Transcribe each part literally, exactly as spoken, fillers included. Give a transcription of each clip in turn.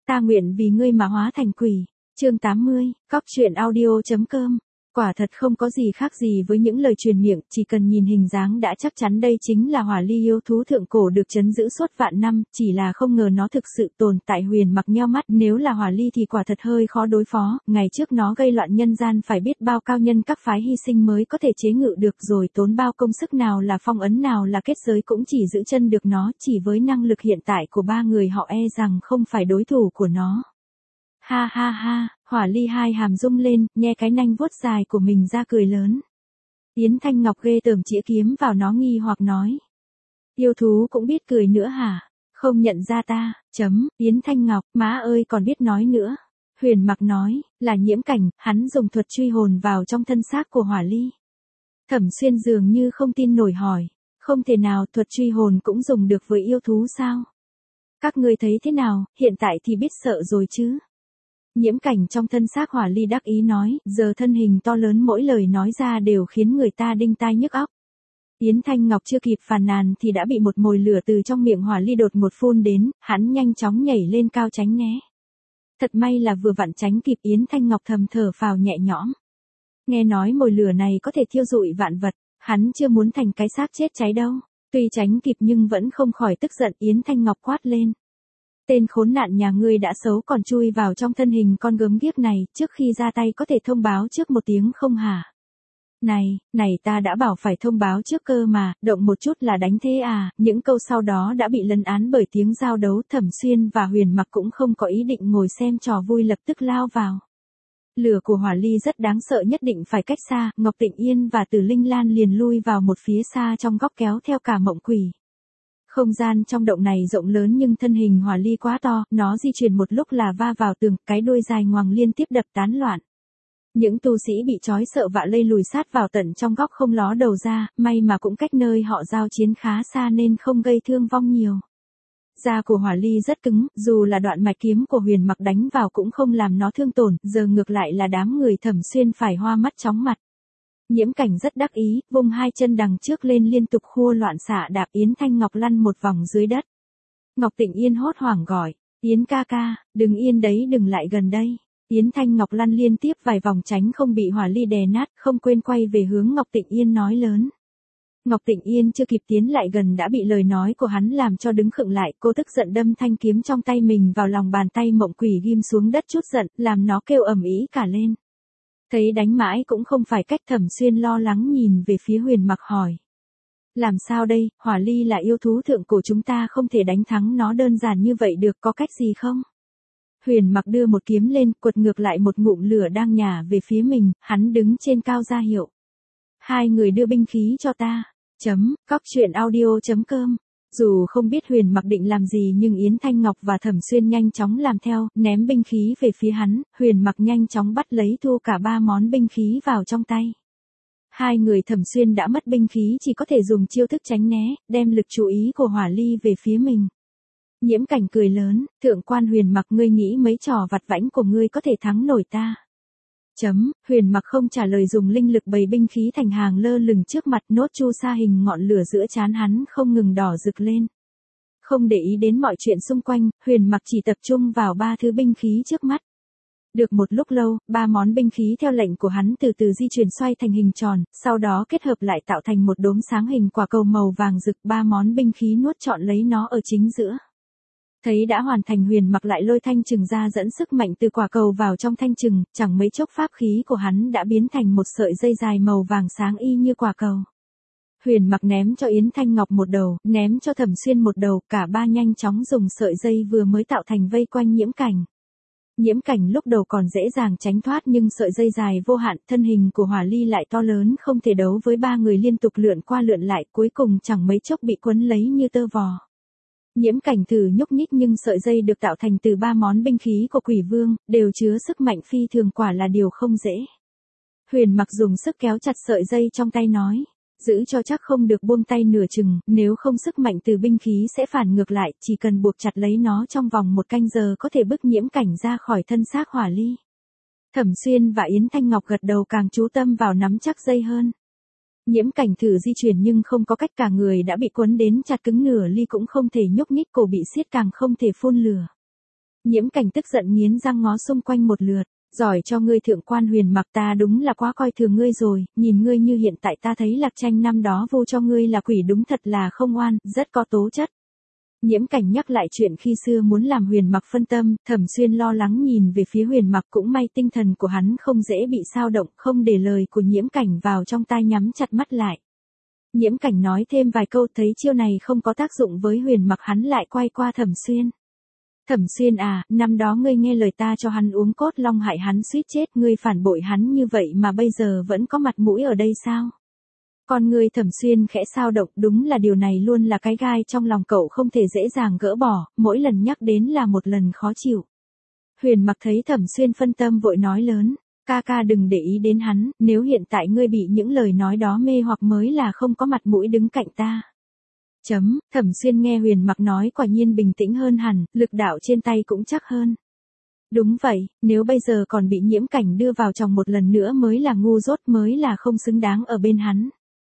Ta nguyện vì ngươi mà hóa thành quỷ. Chương tám mươi, cóc truyện audio chấm com. Quả thật không có gì khác gì với những lời truyền miệng, chỉ cần nhìn hình dáng đã chắc chắn đây chính là hỏa ly yêu thú thượng cổ được trấn giữ suốt vạn năm, chỉ là không ngờ nó thực sự tồn tại. Huyền Mặc nheo mắt, nếu là hỏa ly thì quả thật hơi khó đối phó, ngày trước nó gây loạn nhân gian phải biết bao cao nhân các phái hy sinh mới có thể chế ngự được, rồi tốn bao công sức, nào là phong ấn nào là kết giới cũng chỉ giữ chân được nó, chỉ với năng lực hiện tại của ba người họ e rằng không phải đối thủ của nó. Ha ha ha, hỏa ly hai hàm rung lên, nhe cái nanh vuốt dài của mình ra cười lớn. Yến Thanh Ngọc ghê tởm chĩa kiếm vào nó nghi hoặc nói. Yêu thú cũng biết cười nữa hả? Không nhận ra ta, chấm, Yến Thanh Ngọc, má ơi còn biết nói nữa. Huyền Mặc nói, là Nhiễm Cảnh, hắn dùng thuật truy hồn vào trong thân xác của hỏa ly. Thẩm Xuyên dường như không tin nổi hỏi, không thể nào, thuật truy hồn cũng dùng được với yêu thú sao? Các ngươi thấy thế nào, hiện tại thì biết sợ rồi chứ? Nhiễm Cảnh trong thân xác hỏa ly đắc ý nói, giờ thân hình to lớn mỗi lời nói ra đều khiến người ta đinh tai nhức óc. Yến Thanh Ngọc chưa kịp phàn nàn thì đã bị một mồi lửa từ trong miệng hỏa ly đột ngột phun đến, hắn nhanh chóng nhảy lên cao tránh né. Thật may là vừa vặn tránh kịp. Yến Thanh Ngọc thầm thở phào nhẹ nhõm. Nghe nói mồi lửa này có thể thiêu rụi vạn vật, hắn chưa muốn thành cái xác chết cháy đâu. Tuy tránh kịp nhưng vẫn không khỏi tức giận. Yến Thanh Ngọc quát lên. Tên khốn nạn nhà ngươi đã xấu còn chui vào trong thân hình con gớm ghiếc này, trước khi ra tay có thể thông báo trước một tiếng không hả? Này, này ta đã bảo phải thông báo trước cơ mà, động một chút là đánh thế à? Những câu sau đó đã bị lấn án bởi tiếng giao đấu. Thẩm Xuyên và Huyền Mặc cũng không có ý định ngồi xem trò vui, lập tức lao vào. Lửa của hỏa ly rất đáng sợ, nhất định phải cách xa. Ngọc Tịnh Yên và Tử Linh Lan liền lui vào một phía xa trong góc kéo theo cả Mộng Quỷ. Không gian trong động này rộng lớn nhưng thân hình hỏa ly quá to, nó di chuyển một lúc là va vào tường, cái đuôi dài ngoằng liên tiếp đập tán loạn. Những tu sĩ bị trói sợ vạ lây lùi sát vào tận trong góc không ló đầu ra, may mà cũng cách nơi họ giao chiến khá xa nên không gây thương vong nhiều. Da của hỏa ly rất cứng, dù là đoạn mạch kiếm của Huyền Mặc đánh vào cũng không làm nó thương tổn, giờ ngược lại là đám người Thẩm Xuyên phải hoa mắt chóng mặt. Nhiễm Cảnh rất đắc ý, vung hai chân đằng trước lên liên tục khua loạn xạ đạp Yến Thanh Ngọc lăn một vòng dưới đất. Ngọc Tịnh Yên hốt hoảng gọi, Yến ca ca, đừng yên đấy, đừng lại gần đây. Yến Thanh Ngọc lăn liên tiếp vài vòng tránh không bị hỏa ly đè nát, không quên quay về hướng Ngọc Tịnh Yên nói lớn. Ngọc Tịnh Yên chưa kịp tiến lại gần đã bị lời nói của hắn làm cho đứng khựng lại, cô tức giận đâm thanh kiếm trong tay mình vào lòng bàn tay Mộng Quỷ, ghim xuống đất chút giận, làm nó kêu ầm ĩ cả lên. Thấy đánh mãi cũng không phải cách. Thẩm Xuyên lo lắng nhìn về phía Huyền Mặc hỏi. Làm sao đây, hỏa ly là yêu thú thượng cổ, chúng ta không thể đánh thắng nó đơn giản như vậy được, có cách gì không? Huyền Mặc đưa một kiếm lên, quật ngược lại một ngụm lửa đang nhả về phía mình, hắn đứng trên cao ra hiệu. Hai người đưa binh khí cho ta. Chấm, cóc truyện audio chấm com. Dù không biết Huyền Mặc định làm gì nhưng Yến Thanh Ngọc và Thẩm Xuyên nhanh chóng làm theo, ném binh khí về phía hắn. Huyền Mặc nhanh chóng bắt lấy thu cả ba món binh khí vào trong tay. Hai người Thẩm Xuyên đã mất binh khí chỉ có thể dùng chiêu thức tránh né, đem lực chú ý của hỏa ly về phía mình. Nhiễm Cảnh cười lớn, thượng quan Huyền Mặc, ngươi nghĩ mấy trò vặt vãnh của ngươi có thể thắng nổi ta? Chấm, Huyền Mặc không trả lời, dùng linh lực bày binh khí thành hàng lơ lửng trước mặt. Nốt chu sa hình ngọn lửa giữa trán hắn không ngừng đỏ rực lên. Không để ý đến mọi chuyện xung quanh, Huyền Mặc chỉ tập trung vào ba thứ binh khí trước mắt. Được một lúc lâu, ba món binh khí theo lệnh của hắn từ từ di chuyển xoay thành hình tròn, sau đó kết hợp lại tạo thành một đốm sáng hình quả cầu màu vàng rực. Ba món binh khí nuốt trọn lấy nó ở chính giữa. Thấy đã hoàn thành, Huyền Mặc lại lôi thanh chừng ra, dẫn sức mạnh từ quả cầu vào trong thanh chừng, chẳng mấy chốc pháp khí của hắn đã biến thành một sợi dây dài màu vàng sáng y như quả cầu. Huyền Mặc ném cho Yến Thanh Ngọc một đầu, ném cho Thẩm Xuyên một đầu, cả ba nhanh chóng dùng sợi dây vừa mới tạo thành vây quanh Nhiễm Cảnh. Nhiễm Cảnh lúc đầu còn dễ dàng tránh thoát nhưng sợi dây dài vô hạn, thân hình của hỏa ly lại to lớn không thể đấu với, ba người liên tục lượn qua lượn lại, cuối cùng chẳng mấy chốc bị quấn lấy như tơ vò. Nhiễm Cảnh thử nhúc nhích nhưng sợi dây được tạo thành từ ba món binh khí của Quỷ Vương, đều chứa sức mạnh phi thường, quả là điều không dễ. Huyền Mặc dùng sức kéo chặt sợi dây trong tay nói, giữ cho chắc không được buông tay nửa chừng, nếu không sức mạnh từ binh khí sẽ phản ngược lại, chỉ cần buộc chặt lấy nó trong vòng một canh giờ có thể bức Nhiễm Cảnh ra khỏi thân xác hỏa ly. Thẩm Xuyên và Yến Thanh Ngọc gật đầu, càng chú tâm vào nắm chắc dây hơn. Nhiễm Cảnh thử di chuyển nhưng không có cách, cả người đã bị quấn đến chặt cứng, nửa ly cũng không thể nhúc nhích, cổ bị siết càng không thể phun lửa. Nhiễm Cảnh tức giận nghiến răng ngó xung quanh một lượt, giỏi cho ngươi thượng quan Huyền Mặc, ta đúng là quá coi thường ngươi rồi, nhìn ngươi như hiện tại ta thấy Lạc Tranh năm đó vu cho ngươi là quỷ đúng thật là không oan, rất có tố chất. Nhiễm Cảnh nhắc lại chuyện khi xưa muốn làm Huyền Mặc phân tâm, Thẩm Xuyên lo lắng nhìn về phía Huyền Mặc, cũng may tinh thần của hắn không dễ bị xao động, không để lời của Nhiễm Cảnh vào trong tai, nhắm chặt mắt lại. Nhiễm Cảnh nói thêm vài câu, thấy chiêu này không có tác dụng với Huyền Mặc, hắn lại quay qua Thẩm Xuyên. Thẩm Xuyên à, năm đó ngươi nghe lời ta cho hắn uống cốt long hại hắn suýt chết, ngươi phản bội hắn như vậy mà bây giờ vẫn có mặt mũi ở đây sao? Con ngươi Thẩm Xuyên khẽ xao động, đúng là điều này luôn là cái gai trong lòng cậu không thể dễ dàng gỡ bỏ, mỗi lần nhắc đến là một lần khó chịu. Huyền Mặc thấy Thẩm Xuyên phân tâm vội nói lớn, ca ca đừng để ý đến hắn, nếu hiện tại ngươi bị những lời nói đó mê hoặc mới là không có mặt mũi đứng cạnh ta. Chấm, Thẩm Xuyên nghe Huyền Mặc nói quả nhiên bình tĩnh hơn hẳn, lực đạo trên tay cũng chắc hơn. Đúng vậy, nếu bây giờ còn bị Nhiễm Cảnh đưa vào trong một lần nữa mới là ngu dốt, mới là không xứng đáng ở bên hắn.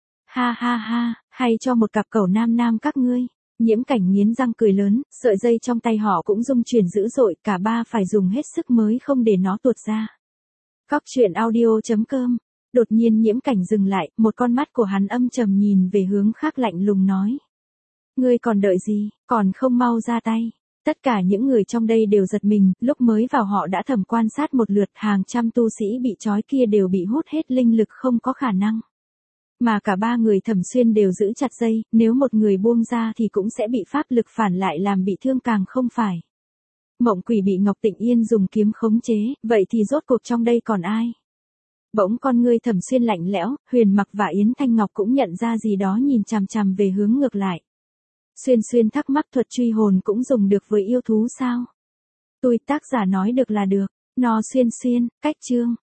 Ha ha ha, hay cho một cặp cẩu nam nam các ngươi. Nhiễm Cảnh nghiến răng cười lớn, sợi dây trong tay họ cũng rung chuyển dữ dội, cả ba phải dùng hết sức mới không để nó tuột ra. Cóc truyện audio chấm com. Đột nhiên Nhiễm Cảnh dừng lại, một con mắt của hắn âm trầm nhìn về hướng khác, lạnh lùng nói. Ngươi còn đợi gì, còn không mau ra tay. Tất cả những người trong đây đều giật mình, lúc mới vào họ đã thầm quan sát một lượt, hàng trăm tu sĩ bị trói kia đều bị hút hết linh lực, không có khả năng. Mà cả ba người Thẩm Xuyên đều giữ chặt dây, nếu một người buông ra thì cũng sẽ bị pháp lực phản lại làm bị thương càng không phải. Mộng Quỷ bị Ngọc Tịnh Yên dùng kiếm khống chế, vậy thì rốt cuộc trong đây còn ai? Bỗng con ngươi Thẩm Xuyên lạnh lẽo, Huyền Mặc và Yến Thanh Ngọc cũng nhận ra gì đó, nhìn chằm chằm về hướng ngược lại. Xuyên Xuyên thắc mắc, thuật truy hồn cũng dùng được với yêu thú sao? Tôi tác giả nói được là được. No Xuyên Xuyên, cách chương.